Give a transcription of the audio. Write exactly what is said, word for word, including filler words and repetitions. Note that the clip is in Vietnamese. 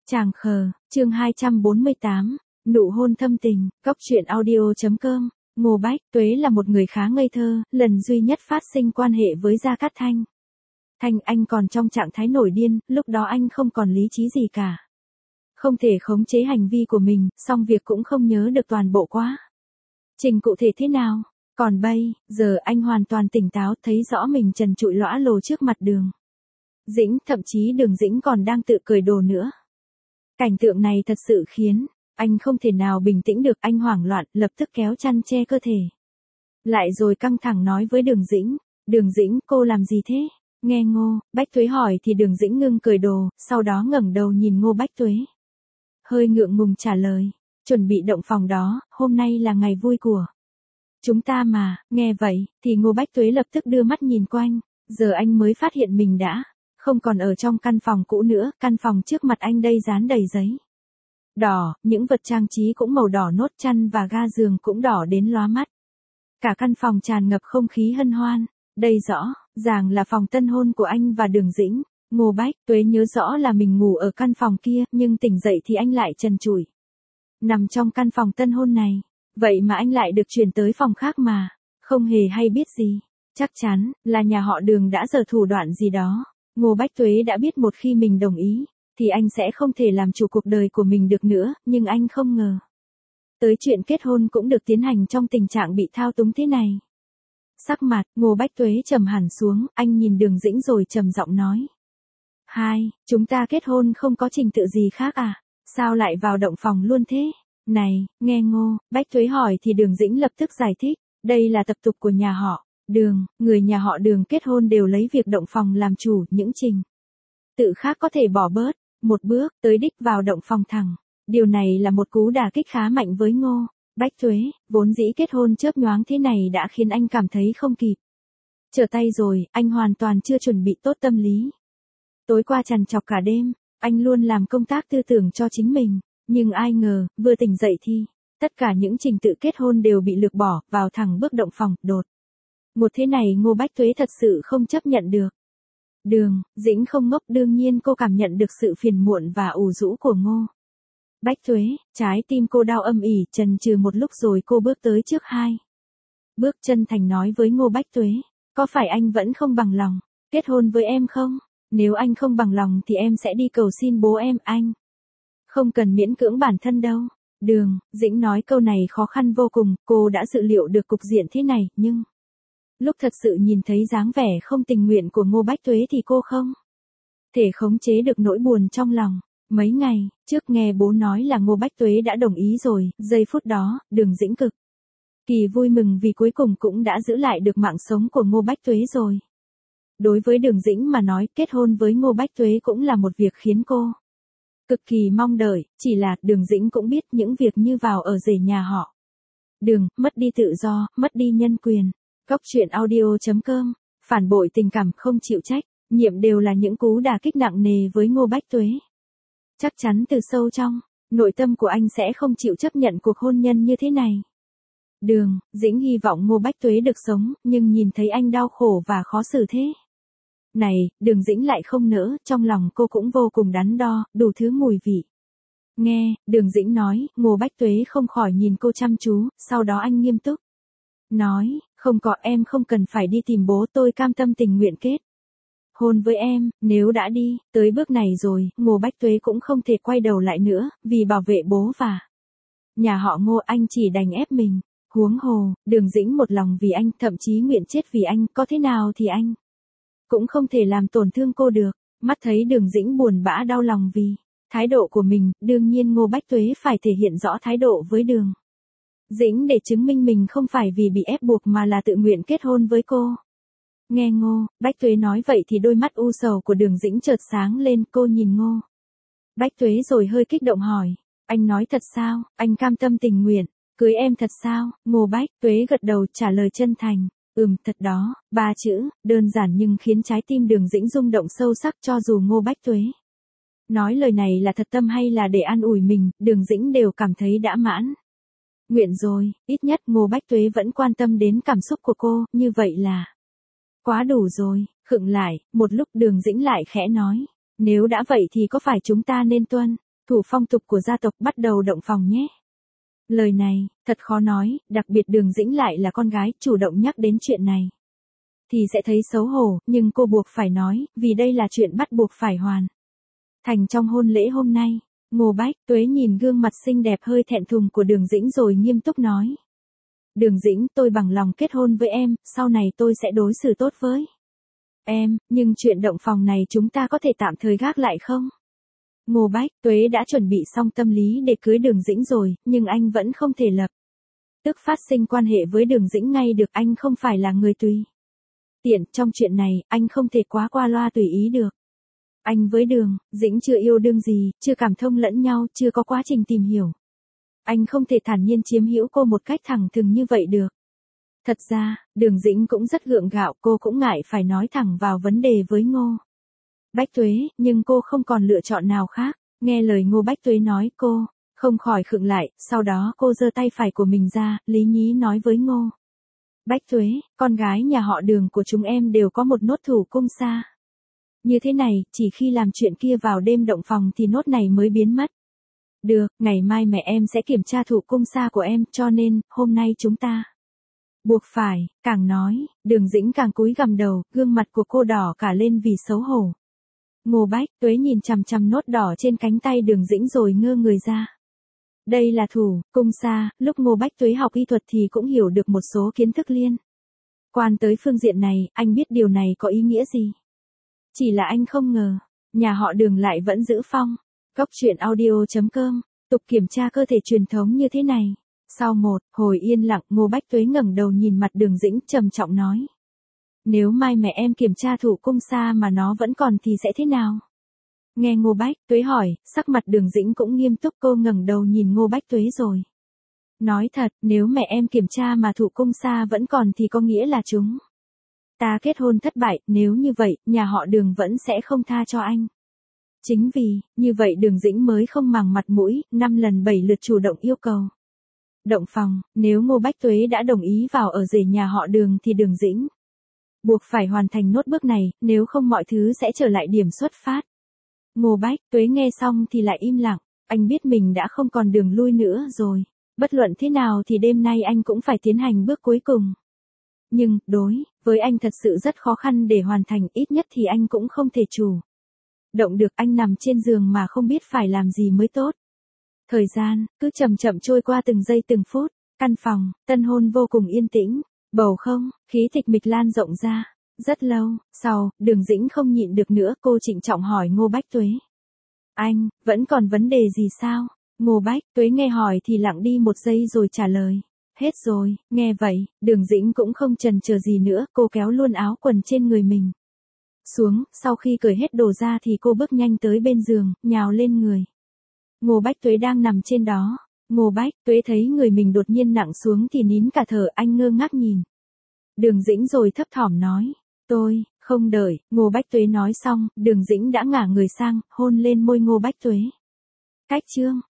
Chàng khờ, chương hai trăm bốn mươi tám, nụ hôn thâm tình, Cóc truyện audio.com, Ngô Bách Tuế là một người khá ngây thơ, lần duy nhất phát sinh quan hệ với Gia Cát Thanh. Thanh anh còn trong trạng thái nổi điên, lúc đó anh không còn lý trí gì cả. Không thể khống chế hành vi của mình, song việc cũng không nhớ được toàn bộ quá. Trình cụ thể thế nào? Còn bây giờ anh hoàn toàn tỉnh táo, thấy rõ mình trần trụi lõa lồ trước mặt Đường Dĩnh, thậm chí Đường Dĩnh còn đang tự cởi đồ nữa. Cảnh tượng này thật sự khiến anh không thể nào bình tĩnh được, anh hoảng loạn, lập tức kéo chăn che cơ thể. Lại rồi căng thẳng nói với Đường Dĩnh, Đường Dĩnh, cô làm gì thế? Nghe Ngô Bách Tuế hỏi thì Đường Dĩnh ngưng cởi đồ, sau đó ngẩng đầu nhìn Ngô Bách Tuế. Hơi ngượng ngùng trả lời, chuẩn bị động phòng đó, hôm nay là ngày vui của chúng ta mà. Nghe vậy, thì Ngô Bách Tuế lập tức đưa mắt nhìn quanh, giờ anh mới phát hiện mình đã không còn ở trong căn phòng cũ nữa, căn phòng trước mặt anh đây dán đầy giấy đỏ, những vật trang trí cũng màu đỏ nốt, chăn và ga giường cũng đỏ đến lóa mắt. Cả căn phòng tràn ngập không khí hân hoan, đây rõ ràng là phòng tân hôn của anh và Đường Dĩnh. Ngô Bách Tuế nhớ rõ là mình ngủ ở căn phòng kia, nhưng tỉnh dậy thì anh lại trần trụi nằm trong căn phòng tân hôn này. Vậy mà anh lại được chuyển tới phòng khác mà không hề hay biết gì. Chắc chắn là nhà họ Đường đã giở thủ đoạn gì đó. Ngô Bách Tuế đã biết một khi mình đồng ý thì anh sẽ không thể làm chủ cuộc đời của mình được nữa, nhưng anh không ngờ tới chuyện kết hôn cũng được tiến hành trong tình trạng bị thao túng thế này. Sắc mặt Ngô Bách Tuế trầm hẳn xuống, anh nhìn Đường Dĩnh rồi trầm giọng nói: Hai, chúng ta kết hôn không có trình tự gì khác à? Sao lại vào động phòng luôn thế? Này, nghe Ngô Bách Tuế hỏi thì Đường Dĩnh lập tức giải thích, đây là tập tục của nhà họ Đường, người nhà họ Đường kết hôn đều lấy việc động phòng làm chủ, những trình tự khác có thể bỏ bớt, một bước tới đích vào động phòng thẳng. Điều này là một cú đả kích khá mạnh với Ngô Bách Tuế, vốn dĩ kết hôn chớp nhoáng thế này đã khiến anh cảm thấy không kịp trở tay rồi, anh hoàn toàn chưa chuẩn bị tốt tâm lý. Tối qua trằn trọc cả đêm, anh luôn làm công tác tư tưởng cho chính mình, nhưng ai ngờ, vừa tỉnh dậy thì tất cả những trình tự kết hôn đều bị lược bỏ, vào thẳng bước động phòng, đột một thế này Ngô Bách Tuế thật sự không chấp nhận được. Đường Dĩnh không ngốc, đương nhiên cô cảm nhận được sự phiền muộn và ủ rũ của Ngô Bách Tuế, trái tim cô đau âm ỉ, chần chừ một lúc rồi cô bước tới trước hai bước, chân thành nói với Ngô Bách Tuế, có phải anh vẫn không bằng lòng kết hôn với em không? Nếu anh không bằng lòng thì em sẽ đi cầu xin bố em, anh không cần miễn cưỡng bản thân đâu. Đường Dĩnh nói câu này khó khăn vô cùng, cô đã dự liệu được cục diện thế này, nhưng lúc thật sự nhìn thấy dáng vẻ không tình nguyện của Ngô Bách Tuế thì cô không thể khống chế được nỗi buồn trong lòng. Mấy ngày trước nghe bố nói là Ngô Bách Tuế đã đồng ý rồi, giây phút đó, Đường Dĩnh cực kỳ vui mừng vì cuối cùng cũng đã giữ lại được mạng sống của Ngô Bách Tuế rồi. Đối với Đường Dĩnh mà nói, kết hôn với Ngô Bách Tuế cũng là một việc khiến cô cực kỳ mong đợi, chỉ là Đường Dĩnh cũng biết những việc như vào ở rể nhà họ Đường, mất đi tự do, mất đi nhân quyền. Cóc truyện audio.com, phản bội tình cảm, không chịu trách nhiệm đều là những cú đả kích nặng nề với Ngô Bách Tuế. Chắc chắn từ sâu trong nội tâm của anh sẽ không chịu chấp nhận cuộc hôn nhân như thế này. Đường Dĩnh hy vọng Ngô Bách Tuế được sống, nhưng nhìn thấy anh đau khổ và khó xử thế này, Đường Dĩnh lại không nỡ, trong lòng cô cũng vô cùng đắn đo, đủ thứ mùi vị. Nghe Đường Dĩnh nói, Ngô Bách Tuế không khỏi nhìn cô chăm chú, sau đó anh nghiêm túc nói, không có, em không cần phải đi tìm bố, tôi cam tâm tình nguyện kết hôn với em. Nếu đã đi tới bước này rồi, Ngô Bách Tuế cũng không thể quay đầu lại nữa, vì bảo vệ bố và nhà họ Ngô, anh chỉ đành ép mình. Huống hồ, Đường Dĩnh một lòng vì anh, thậm chí nguyện chết vì anh, có thế nào thì anh cũng không thể làm tổn thương cô được. Mắt thấy Đường Dĩnh buồn bã đau lòng vì thái độ của mình, đương nhiên Ngô Bách Tuế phải thể hiện rõ thái độ với Đường Dĩnh để chứng minh mình không phải vì bị ép buộc mà là tự nguyện kết hôn với cô. Nghe Ngô Bách Tuế nói vậy thì đôi mắt u sầu của Đường Dĩnh chợt sáng lên, cô nhìn Ngô Bách Tuế rồi hơi kích động hỏi, anh nói thật sao, anh cam tâm tình nguyện cưới em thật sao? Ngô Bách Tuế gật đầu trả lời chân thành, ừm, thật đó. Ba chữ, đơn giản nhưng khiến trái tim Đường Dĩnh rung động sâu sắc. Cho dù Ngô Bách Tuế nói lời này là thật tâm hay là để an ủi mình, Đường Dĩnh đều cảm thấy đã mãn nguyện rồi, ít nhất Ngô Bách Tuế vẫn quan tâm đến cảm xúc của cô, như vậy là quá đủ rồi. Khựng lại một lúc, Đường Dĩnh lại khẽ nói, nếu đã vậy thì có phải chúng ta nên tuân Thủ phong tục của gia tộc bắt đầu động phòng nhé. Lời này, thật khó nói, đặc biệt Đường Dĩnh lại là con gái, chủ động nhắc đến chuyện này. Thì sẽ thấy xấu hổ, nhưng cô buộc phải nói, vì đây là chuyện bắt buộc phải hoàn thành trong hôn lễ hôm nay. Ngô Bách Tuế nhìn gương mặt xinh đẹp hơi thẹn thùng của Đường Dĩnh rồi nghiêm túc nói. Đường Dĩnh, tôi bằng lòng kết hôn với em, sau này tôi sẽ đối xử tốt với em, nhưng chuyện động phòng này chúng ta có thể tạm thời gác lại không? Ngô Bách Tuế đã chuẩn bị xong tâm lý để cưới Đường Dĩnh rồi, nhưng anh vẫn không thể lập tức phát sinh quan hệ với Đường Dĩnh ngay được, anh không phải là người tùy tiện, trong chuyện này, anh không thể quá qua loa tùy ý được. Anh với Đường Dĩnh chưa yêu đương gì, chưa cảm thông lẫn nhau, chưa có quá trình tìm hiểu. Anh không thể thản nhiên chiếm hữu cô một cách thẳng thừng như vậy được. Thật ra, Đường Dĩnh cũng rất gượng gạo, cô cũng ngại phải nói thẳng vào vấn đề với Ngô Bách Tuế, nhưng cô không còn lựa chọn nào khác. Nghe lời Ngô Bách Tuế nói, cô không khỏi khựng lại, sau đó cô giơ tay phải của mình ra, lý nhí nói với Ngô Bách Tuế, con gái nhà họ Đường của chúng em đều có một nốt thủ cung xa. Như thế này, chỉ khi làm chuyện kia vào đêm động phòng thì nốt này mới biến mất. Được, ngày mai mẹ em sẽ kiểm tra thủ cung xa của em, cho nên, hôm nay chúng ta buộc phải. Càng nói, Đường Dĩnh càng cúi gằm đầu, gương mặt của cô đỏ cả lên vì xấu hổ. Ngô Bách Tuế nhìn chằm chằm nốt đỏ trên cánh tay Đường Dĩnh rồi ngơ người ra. Đây là thủ cung xa, lúc Ngô Bách Tuế học y thuật thì cũng hiểu được một số kiến thức liên quan tới phương diện này, anh biết điều này có ý nghĩa gì. Chỉ là anh không ngờ, nhà họ Đường lại vẫn giữ phong. Cốc truyện audio chấm com, tục kiểm tra cơ thể truyền thống như thế này. Sau một hồi yên lặng, Ngô Bách Tuế ngẩng đầu nhìn mặt Đường Dĩnh trầm trọng nói. Nếu mai mẹ em kiểm tra thủ cung xa mà nó vẫn còn thì sẽ thế nào? Nghe Ngô Bách Tuế hỏi, sắc mặt Đường Dĩnh cũng nghiêm túc, cô ngẩng đầu nhìn Ngô Bách Tuế rồi nói thật, nếu mẹ em kiểm tra mà thủ cung xa vẫn còn thì có nghĩa là chúng ta kết hôn thất bại, nếu như vậy, nhà họ Đường vẫn sẽ không tha cho anh. Chính vì, như vậy Đường Dĩnh mới không màng mặt mũi, năm lần bảy lượt chủ động yêu cầu động phòng. Nếu Ngô Bách Tuế đã đồng ý vào ở rể nhà họ Đường thì Đường Dĩnh buộc phải hoàn thành nốt bước này, nếu không mọi thứ sẽ trở lại điểm xuất phát. Ngô Bách Tuế nghe xong thì lại im lặng, anh biết mình đã không còn đường lui nữa rồi. Bất luận thế nào thì đêm nay anh cũng phải tiến hành bước cuối cùng. Nhưng, đối với anh thật sự rất khó khăn để hoàn thành, ít nhất thì anh cũng không thể chủ động được, anh nằm trên giường mà không biết phải làm gì mới tốt. Thời gian cứ chậm chậm trôi qua từng giây từng phút, căn phòng tân hôn vô cùng yên tĩnh, bầu không khí tịch mịch lan rộng ra. Rất lâu sau, Đường Dĩnh không nhịn được nữa, cô trịnh trọng hỏi Ngô Bách Tuế. Anh vẫn còn vấn đề gì sao? Ngô Bách Tuế nghe hỏi thì lặng đi một giây rồi trả lời. Hết rồi. Nghe vậy, Đường Dĩnh cũng không chần chờ gì nữa, cô kéo luôn áo quần trên người mình xuống, sau khi cởi hết đồ ra thì cô bước nhanh tới bên giường, nhào lên người Ngô Bách Tuế đang nằm trên đó. Ngô Bách Tuế thấy người mình đột nhiên nặng xuống thì nín cả thở, anh ngơ ngác nhìn Đường Dĩnh rồi thấp thỏm nói. Tôi không đợi Ngô Bách Tuế nói xong, Đường Dĩnh đã ngả người sang, hôn lên môi Ngô Bách Tuế. Cách chương